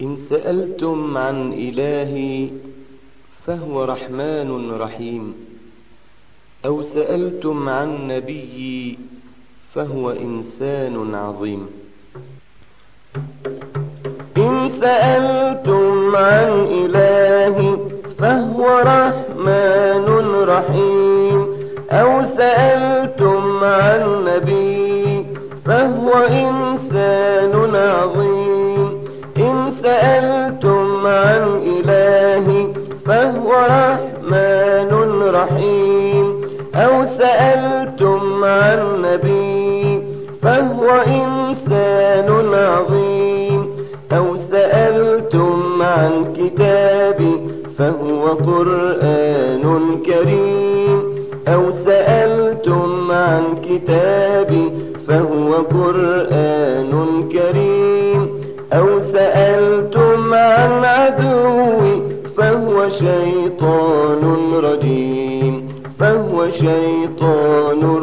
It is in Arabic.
إن سألتم عن إلهي فهو رحمن رحيم، أو سألتم عن نبيي فهو إنسان عظيم. إن سألتم عن إلهي فهو رحمن رحيم، أو سألتم عن نبي فهو إنسان عظيم. إن سألتم عن إلهي فهو رحمن رحيم، أو سألتم عن نبي فهو إنسان عظيم، أو سألتم عن كتابي فهو قرآن كريم، أو سألتم عن كتابي فهو قرآن كريم، أو سألتم عن عدوي فهو شيطان رجيم، فهو شيطان